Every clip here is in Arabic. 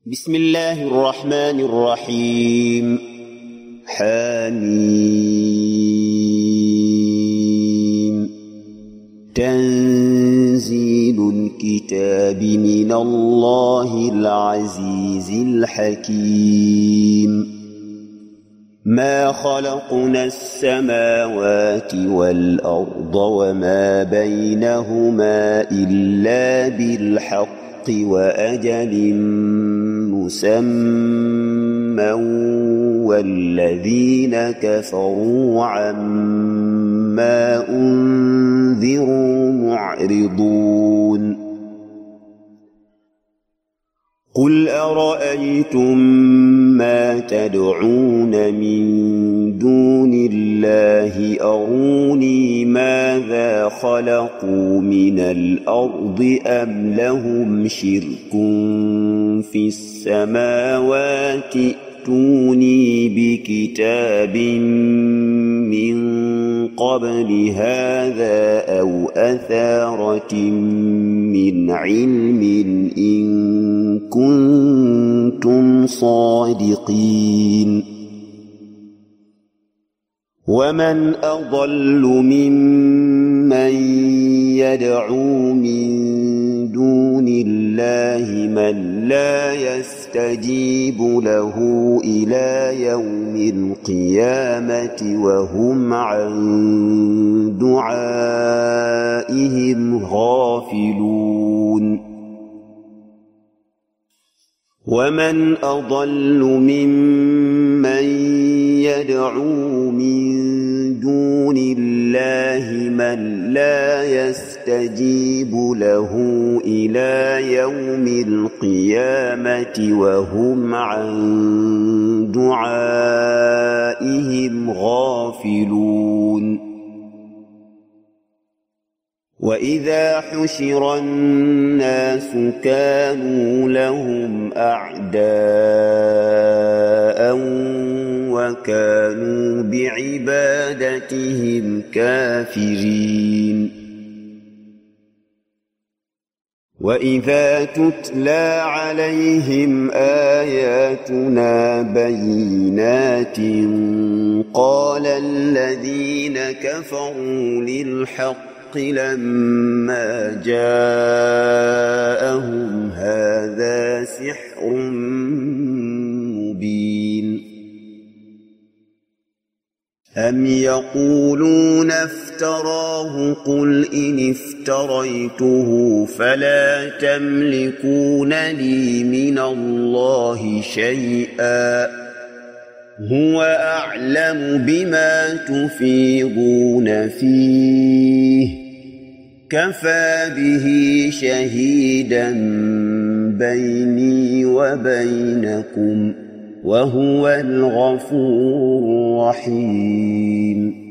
بسم الله الرحمن الرحيم. حميم. تنزيل الكتاب من الله العزيز الحكيم. ما خلقنا السماوات والأرض وما بينهما إلا بالحق وأجل مسمى والذين كفروا عما أنذروا معرضون. قل أرأيتم ما تدعون من دون الله أروني ماذا خلقوا من الأرض أم لهم شرك في السماوات ائتوني بكتاب من قبل هذا أو أثارة من علم إن كنتم صادقين. ومن أضل ممن يدعو من دون الله من لا يستجيب له إلى يوم القيامة وهم عن دعائهم غافلون. ومن أضل ممن يدعو من دون الله من لا يستجيب له إلى يوم القيامة وهم عن دعائهم غافلون. وإذا حشر الناس كانوا لهم أعداء وكانوا بعبادتهم كافرين. وإذا تتلى عليهم آياتنا بينات قال الذين كفروا للحق لما جاءهم هذا سحر مبين. أم يقولون افتراه قل إن افتريته فلا تملكون لي من الله شيئا هو أعلم بما تفيضون فيه كفى به شهيدا بيني وبينكم وهو الغفور الرحيم.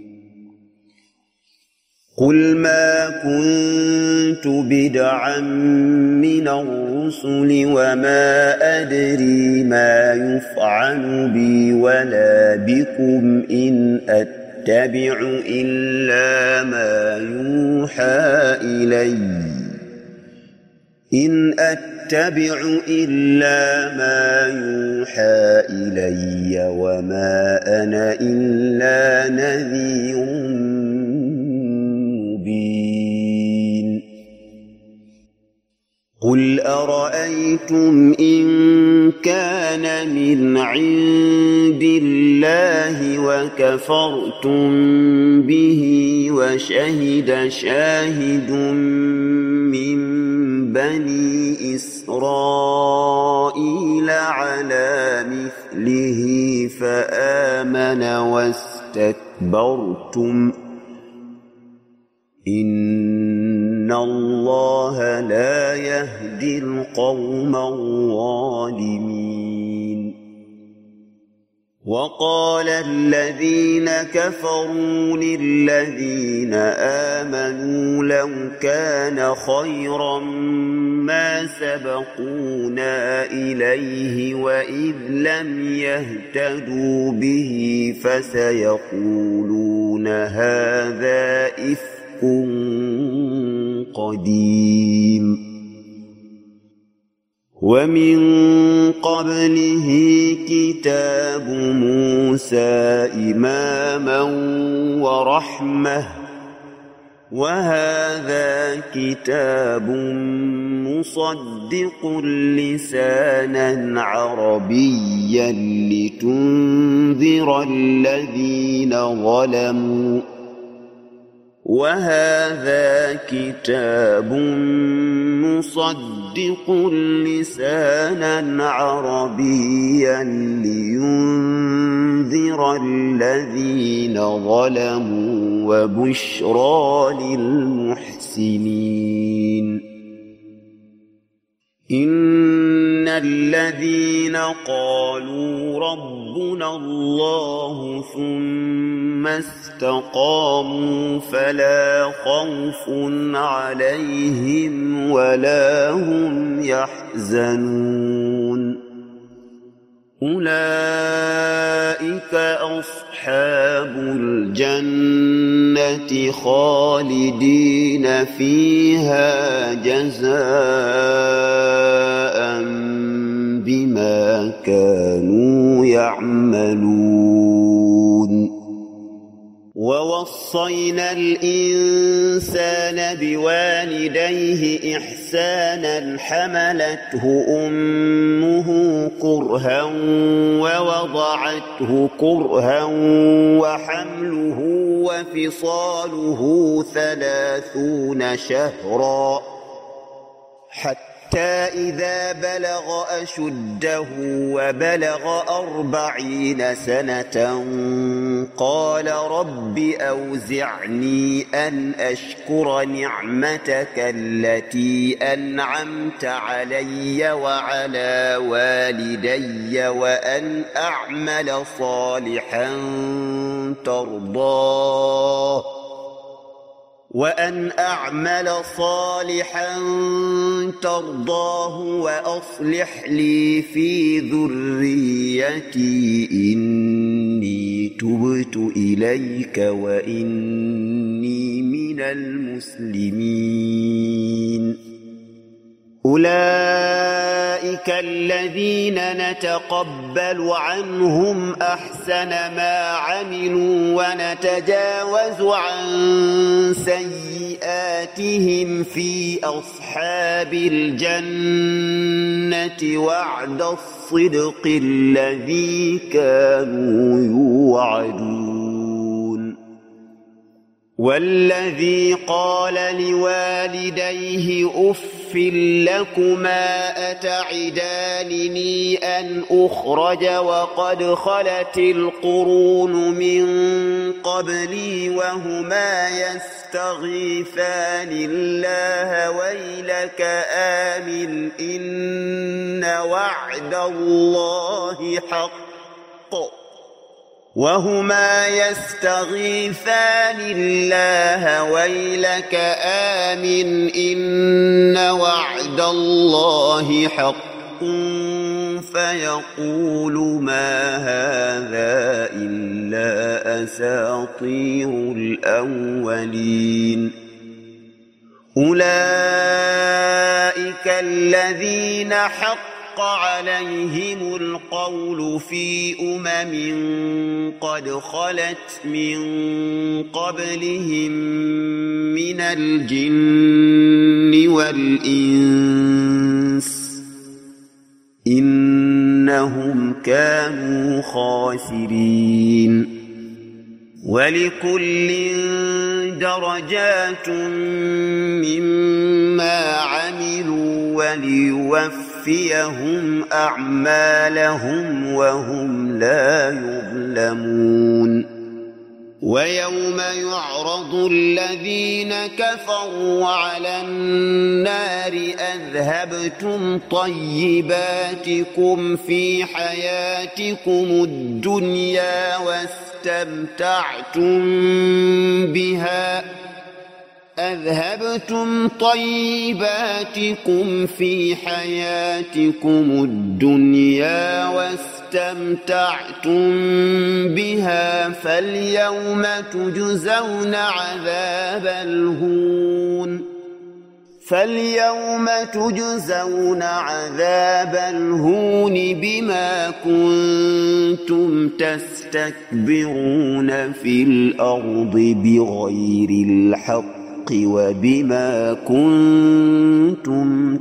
قل ما كنت بدعا من الرسل وما أدري ما يفعل بي ولا بكم إن أتبع إلا ما يوحى إلي وما أنا إلا نذير مبين. قل أرأيتم إن كان من عند الله وكفرتم به وشهد شاهد من بني إسرائيل على مثله فآمن واستكبرتم إن الله لا يهدي القوم الظالمين. وقال الذين كفروا للذين آمنوا لو كان خيرا ما سبقونا إليه وإذ لم يهتدوا به فسيقولون هذا إفك قديم ومن قبله كتاب موسى إماما ورحمة وهذا كتاب مصدق لسانا عربيا لتنذر الذين ظلموا وهذا كتاب مصدق لسانا عربيا لينذر الذين ظلموا وبشرى للمحسنين إن الذين قالوا ربنا الله ثم استقاموا فلا خوف عليهم ولا هم يحزنون أولئك أصحاب الجنة خالدين فيها جزاء بما كانوا يعملون ووصينا الإنسان بوالديه إحسانا حملته أمه كرها ووضعته كرها وحمله وفصاله 30 شهرا حتى إذا بلغ أشده وبلغ 40 سنة قال رب أوزعني أن أشكر نعمتك التي أنعمت علي وعلى والدي وأن أعمل صالحا ترضاه وأصلح لي في ذريتي إني تبت إليك وإني من المسلمين أولئك الذين نتقبل عنهم أحسن ما عملوا ونتجاوز عن سيئاتهم في أصحاب الجنة وعد الصدق الذي كانوا يوعدون والذي قال لوالديه أف لكما أتعدانني أن أخرج وقد خلت القرون من قبلي وهما يستغيثان الله ويلك آمن إن وعد الله حق وهما يستغيثان الله ويلك آمن إن وعد الله حق فيقول ما هذا إلا أساطير الأولين أولئك الذين حق عليهم القول في قد خلت من قبلهم من الجن والإنس إنهم كانوا خاسرين ولكل درجات مما عملوا وليوفيهم أعمالهم وهم لا يظلمون ويوم يعرض الذين كفروا على النار أذهبتم طيباتكم في حياتكم الدنيا أذهبتم طيباتكم في حياتكم الدنيا واستمتعتم بها فاليوم تجزون عذاب الهون فاليوم تجزون عذاب الهون بما كنتم تستكبرون في الأرض بغير الحق وبما كنتم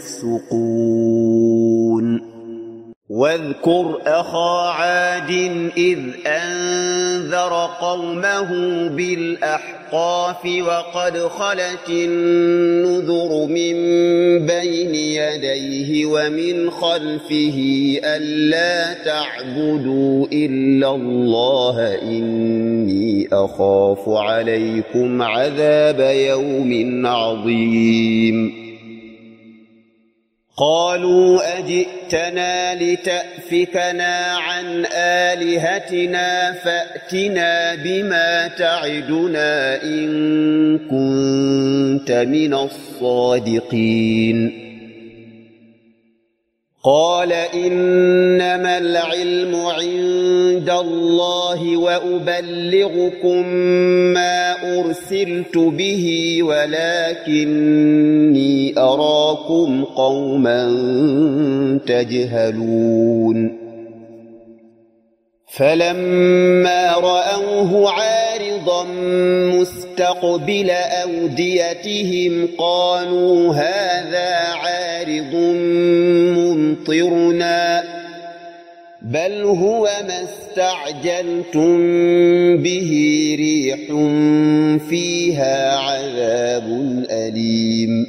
تفسقون واذكر أخا عاد إذ أنذر قومه بالأحقاف وقد خلت النذر من بين يديه ومن خلفه ألا تعبدوا إلا الله إني أخاف عليكم عذاب يوم عظيم قالوا أجئتنا لتأفكنا عن آلهتنا فأتنا بما تعدنا إن كنت من الصادقين قال إنما العلم عند الله وأبلغكم ما أرسلت به ولكني أراكم قوما تجهلون فلما رأوه عارضا مستقبل أوديتهم قالوا هذا عارض ممطرنا بل هو ما استعجلتم به ريح فيها عذاب أليم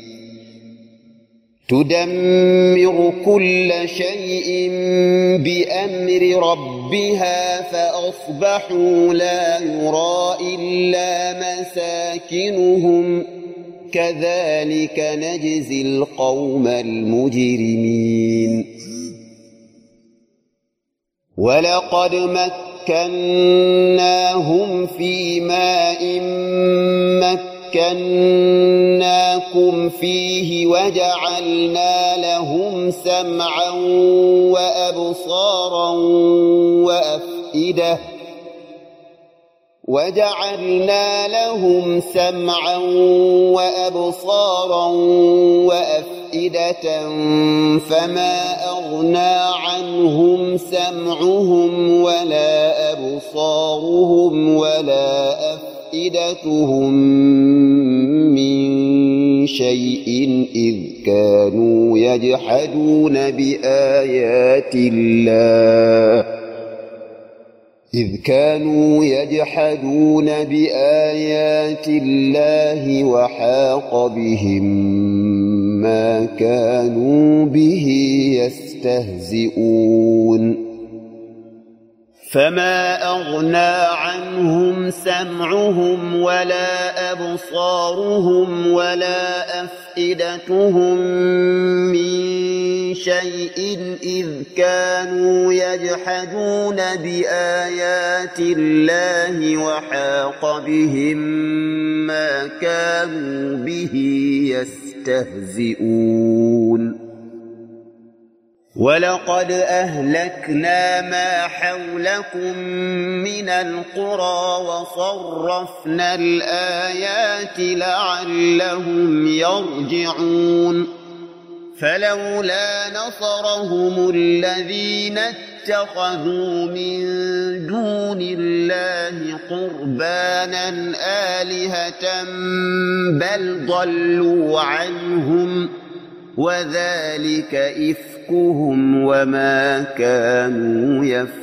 تدمر كل شيء بأمر ربها فأصبحوا لا يرى إلا مساكنهم كذلك نجزي القوم المجرمين ولقد مكناهم في ماء مكناكم فيه وجعلنا لهم سمعا وأبصارا وأفئدة فما أغنى عنهم سمعهم ولا أبصارهم ولا أفئدتهم من شيء إذ كانوا يجحدون بآيات الله وحاق بهم ما كانوا به يستهزئون فما أغنى عنهم سمعهم ولا أبصارهم ولا أفئدتهم من شيء إذ كانوا يجحدون بآيات الله وحاق بهم ما كانوا به يستهزئون ولقد أهلكنا ما حولكم من القرى وصرفنا الآيات لعلهم يرجعون فلولا نصرهم الذين اتخذوا من دون الله قربانا آلهة بل ضلوا عنهم وذلك إفكهم وما كانوا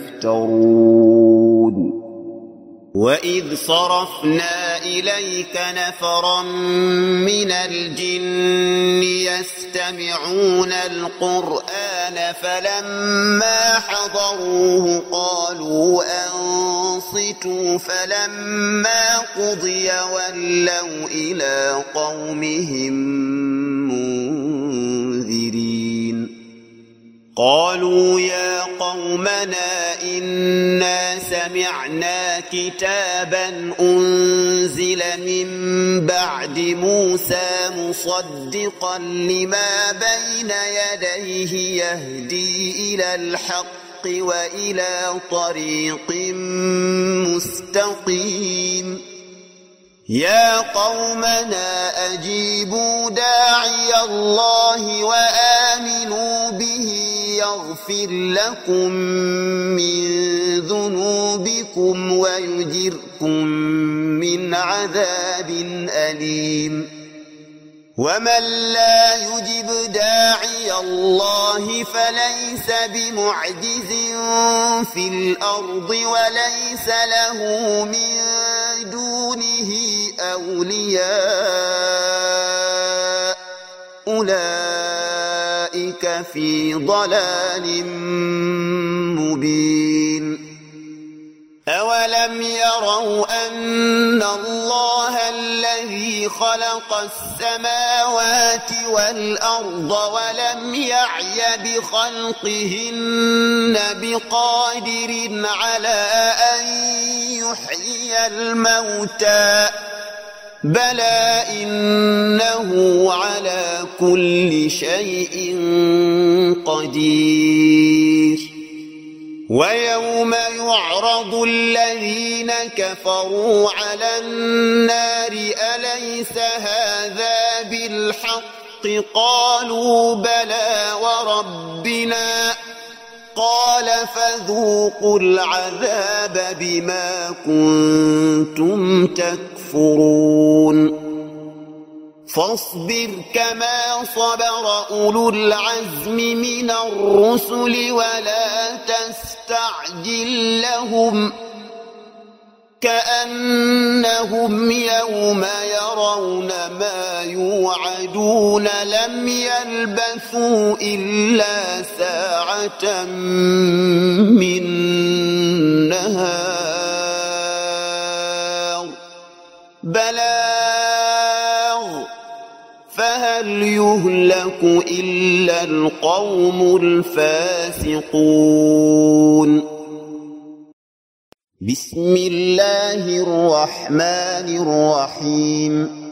يفترون وإذ صرفنا إليك نفرا من الجن يستمعون القرآن فلما حضروه قالوا أنصتوا فلما قضي ولوا إلى قومهم منذرين قالوا يا قومنا إنا سمعنا كتابا أنزل من بعد موسى مصدقا لما بين يديه يهدي إلى الحق وإلى طريق مستقيم يا قومنا أجيبوا داعي الله وآمنوا به يغفر لكم من ذنوبكم ويجركم من عذاب أليم ومن لا يجب داعي الله فليس بمعجز في الأرض وليس له من دونه أولياء أولئك في ضلال مبين أولم يروا أن الله الذي خلق السماوات والأرض ولم يعي بخلقهن بقادر على أن يحيي الموتى بلى إنه على كل شيء قدير ويوم يعرض الذين كفروا على النار أليس هذا بالحق قالوا بلى وربنا قال فذوقوا العذاب بما كنتم تكفرون فاصبر كما صبر أولو العزم من الرسل ولا تستعجل لهم كأنهم يوم يرون ما يوعدون لم يلبثوا إلا ساعة من نهار بلاغ فهل يهلك إلا القوم الفاسقون بسم الله الرحمن الرحيم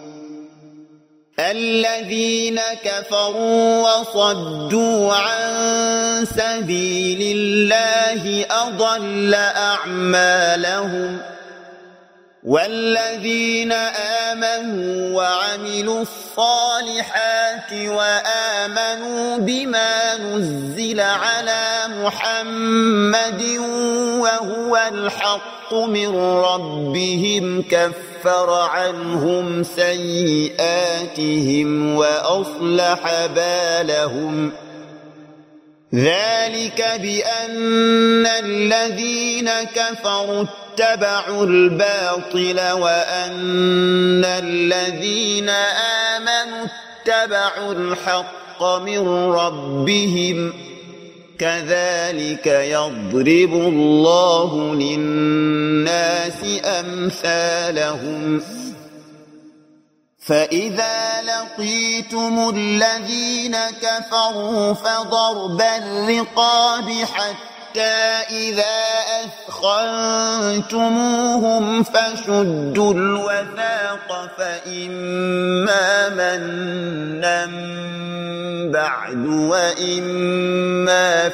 الذين كفروا وصدوا عن سبيل الله أضل أعمالهم والذين آمنوا وعملوا الصالحات وآمنوا بما نزل على محمد وهو الحق من ربهم كفر عنهم سيئاتهم وأصلح بالهم ذلك بأن الذين كفروا اتبعوا الباطل وأن الذين آمنوا اتبعوا الحق من ربهم كذلك يضرب الله للناس أمثالهم فإذا لقيتم الذين كفروا فضرب الرقاب حتى إذا أثخنتموهم فشدوا الوثاق فإما منا بعد وإما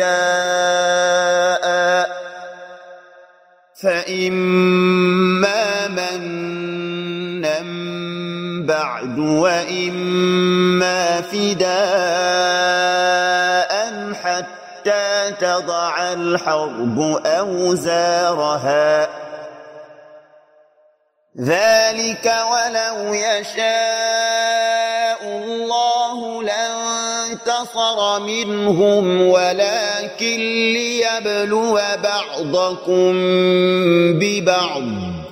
فداء حتى تضع الحرب أوزارها ذلك ولو يشاء الله لانتصر منهم ولكن ليبلو بعضكم ببعض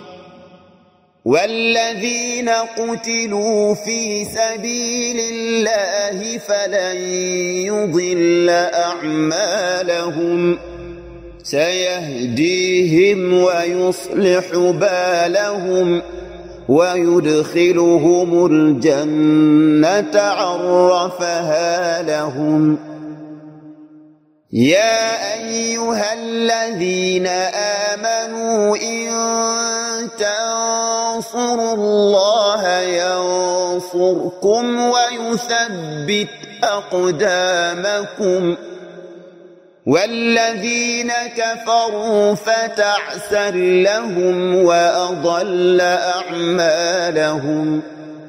والذين قتلوا في سبيل الله فلن يضل أعمالهم سيهديهم ويصلح بالهم ويدخلهم الجنة عرفها لهم يا أيها الذين آمنوا إن تنصروا الله ينصركم ويثبت أقدامكم والذين كفروا فتعسا لهم وأضل أعمالهم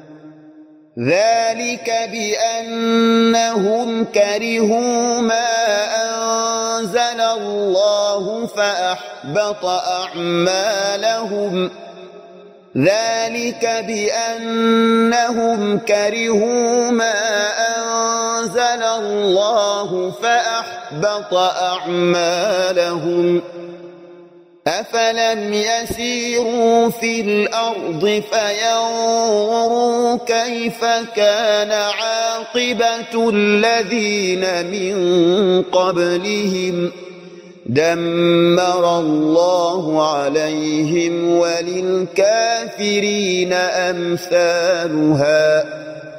ذلك بأنهم كرهوا ما أنزل الله فأحبط أعمالهم ذلك بأنهم كرهوا ما أنزل الله فأحبط أعمالهم أفلم يسيروا في الأرض فينظروا كيف كان عاقبة الذين من قبلهم دمر الله عليهم وللكافرين أمثالها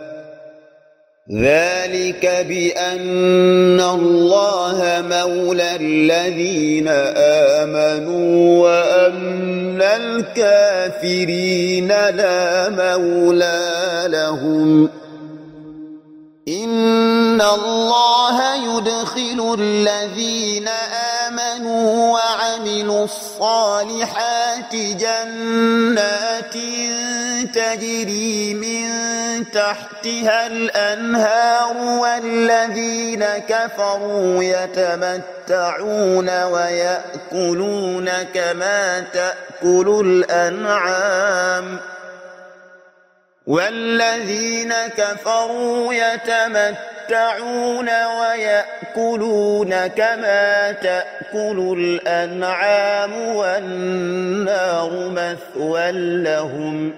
ذلك بأن الله مولى الذين آمنوا وأن الكافرين لا مولى لهم إن الله يدخل الذين آمنوا وعملوا الصالحات جنات تجري من تحتها الأنهار والذين كفروا يتمتعون ويأكلون كما تأكل الأنعام والذين كفروا يتمتعون ويأكلون كما تأكل الأنعام والنار مثوى لهم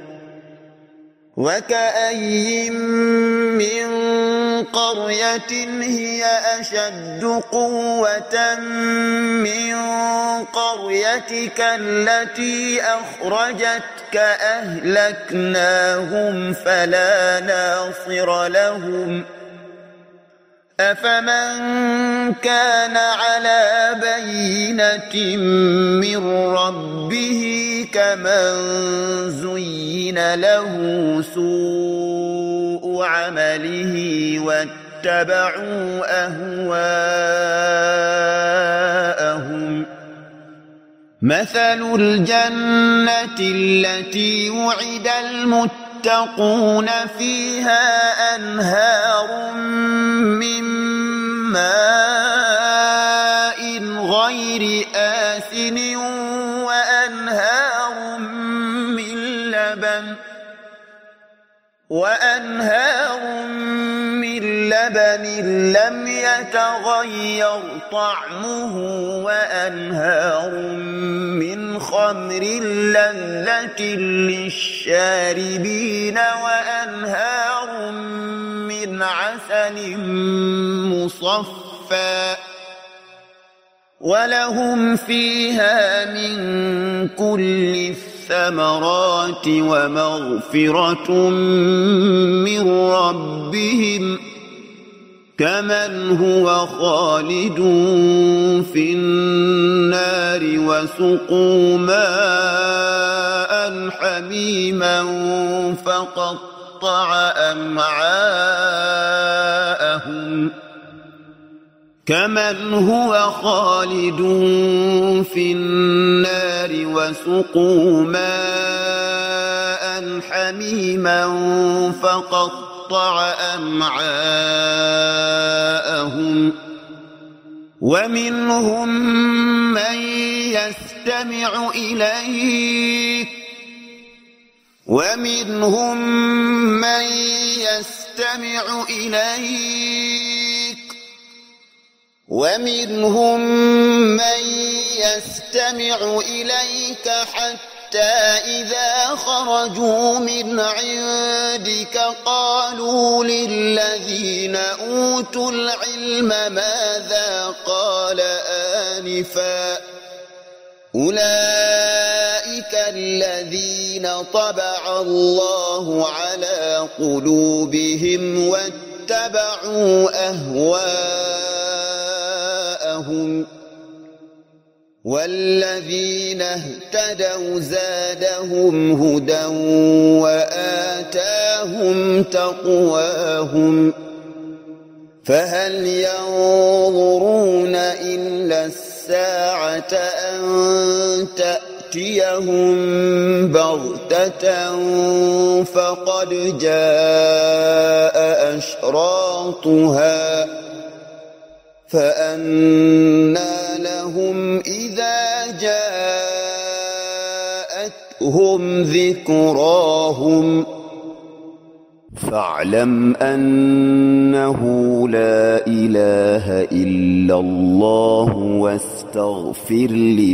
وكأي من قرية هي أشد قوة من قريتك التي أخرجتك أهلكناهم فلا ناصر لهم أفمن كان على بينة من ربه كمن زين له سوء عمله واتبعوا أهواءهم مثل الجنة التي وعد المتقون فيها أنهار من ماء غير آسن وأنهار من لبن لم يتغير طعمه وأنهار من خمر لذة للشاربين وأنهار من عسل مصفى ولهم فيها من كل الثمرات ومغفرة من ربهم كمن هو خالد في النار وسقوا ماء حميما فقطع أمعاءهم كمن هو خالد في النار وسقوا ماء حميما فقطع أمعاءهم ومنهم من يستمع إليك ومنهم من يستمع إليك حتى إذا خرجوا من عندك قالوا للذين أوتوا العلم ماذا قال آنفا أولئك الذين طبع الله على قلوبهم واتبعوا أهواءهم والذين اهتدوا زادهم هدى وآتاهم تقواهم فهل ينظرون إلا تأتيهم بغتة فقد جاء أشراطها فأنى لهم إذا جاءتهم ذكراهم فاعلم أنه لا إله إلا الله واستغفر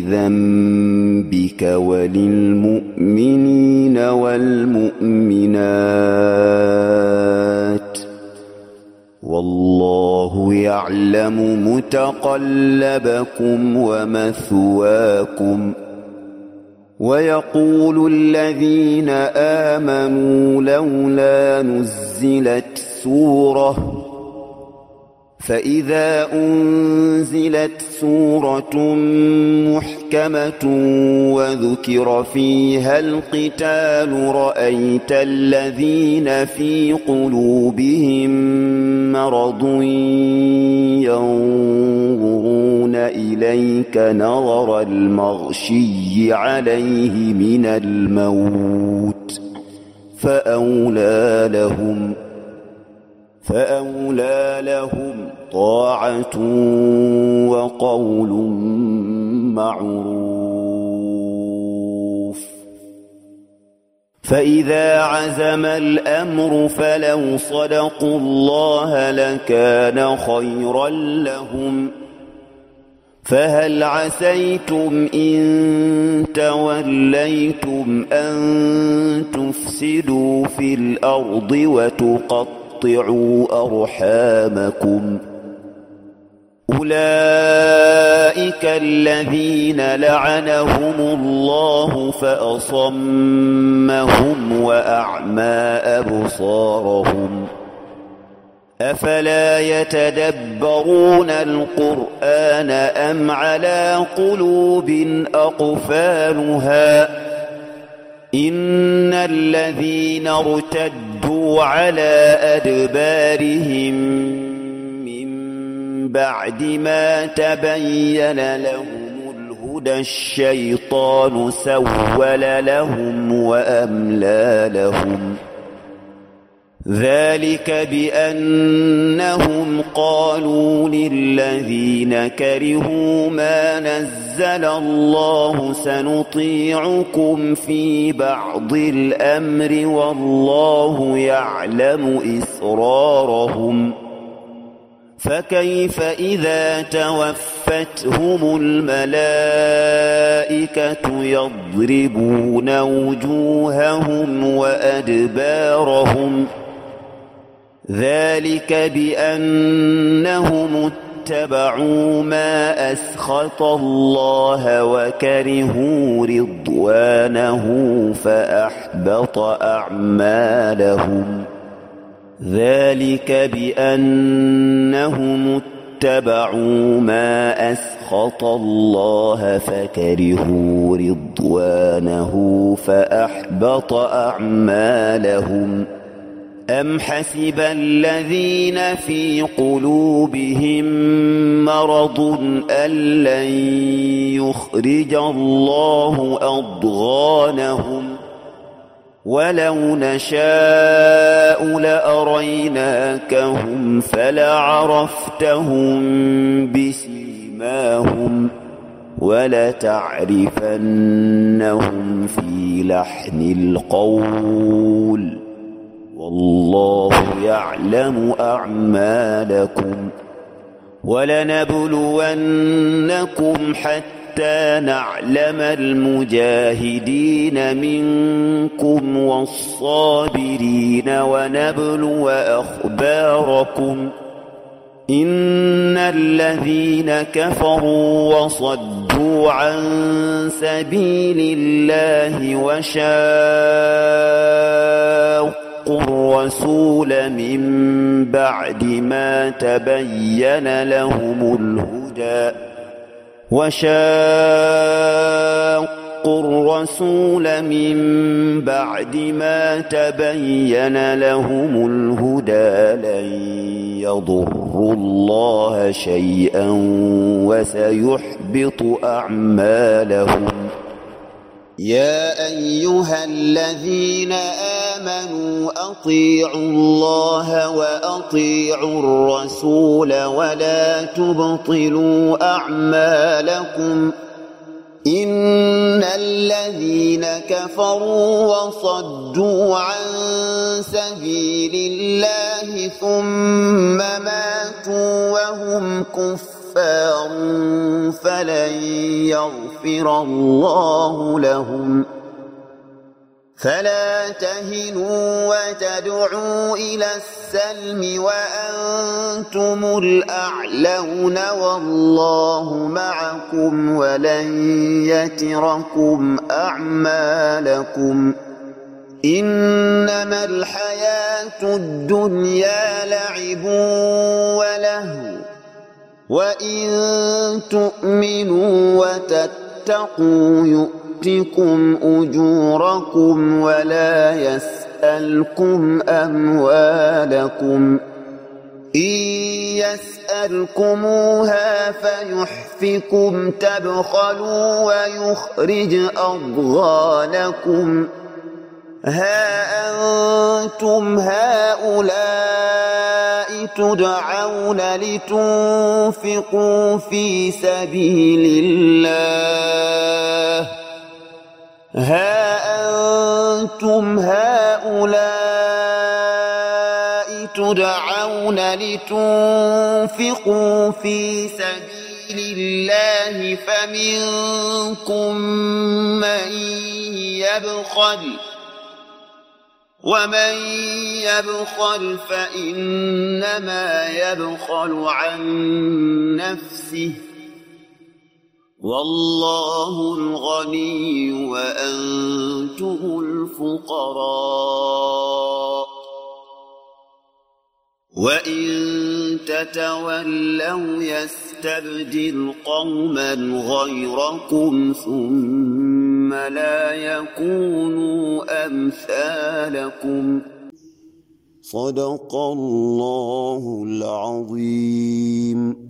لذنبك وللمؤمنين والمؤمنات والله يعلم متقلبكم ومثواكم ويقول الذين آمنوا لولا نزلت سورة فإذا أنزلت سورة محكمة وذكر فيها القتال رأيت الذين في قلوبهم مرض ينظرون إليك نظر المغشي عليه من الموت فأولى لهم طاعة وقول معروف فإذا عزم الأمر فلو صدقوا الله لكان خيرا لهم فهل عسيتم إن توليتم أن تفسدوا في الأرض وتقطعوا أرحامكم أولئك الذين لعنهم الله فأصمهم وأعمى أبصارهم أفلا يتدبرون القرآن أم على قلوب أقفالها إن الذين ارتدوا على أدبارهم من بعد ما تبين لهم الهدى الشيطان سول لهم وأملى لهم ذلك بأنهم قالوا للذين كرهوا ما نزل الله سنطيعكم في بعض الأمر والله يعلم إسرارهم فكيف إذا توفتهم الملائكة يضربون وجوههم وأدبارهم ذلك بأنهم اتبعوا ما أسخط الله وكرهوا رضوانه فأحبط أعمالهم ذلك بأنهم اتبعوا ما أسخط الله فكرهوا رضوانه فأحبط أعمالهم أم حسب الذين في قلوبهم مرض أن لن يخرج الله أضغانهم ولو نشاء لأريناكهم فلعرفتهم بسيماهم ولتعرفنهم في لحن القول والله يعلم أعمالكم ولنبلونكم حتى نعلم المجاهدين منكم والصابرين ونبلو أخباركم إن الذين كفروا وصدوا عن سبيل الله وشاقوا الرسول من بعد ما تبين لهم الهدى الرسول من بعد ما تبين لهم الهدى لن يضروا الله شيئا وسيحبط أعمالهم يا أيها الذين آمنوا أطيعوا الله وأطيعوا الرسول ولا تبطلوا أعمالكم إن الذين كفروا وصدوا عن سبيل الله ثم ماتوا وهم كفار فلن يغفر الله لهم فلا تهنوا وتدعوا إلى السلم وأنتم الأعلون والله معكم ولن يتركم أعمالكم إنما الحياة الدنيا لعب ولهو وإن تؤمنوا وتتقوا يؤتكم أجوركم ولا يسألكم أموالكم إن يسألكموها فيحفكم تبخلوا ويخرج أضغانكم ها أنتم هؤلاء تدعون لتنفقوا في سبيل الله فمنكم من يبخل ومن يبخل فإنما يبخل عن نفسه والله الغني وأنتم الفقراء وإن تتولوا يستبدل قوما غيركم ثم لا يكونوا أمثالكم صدق الله العظيم.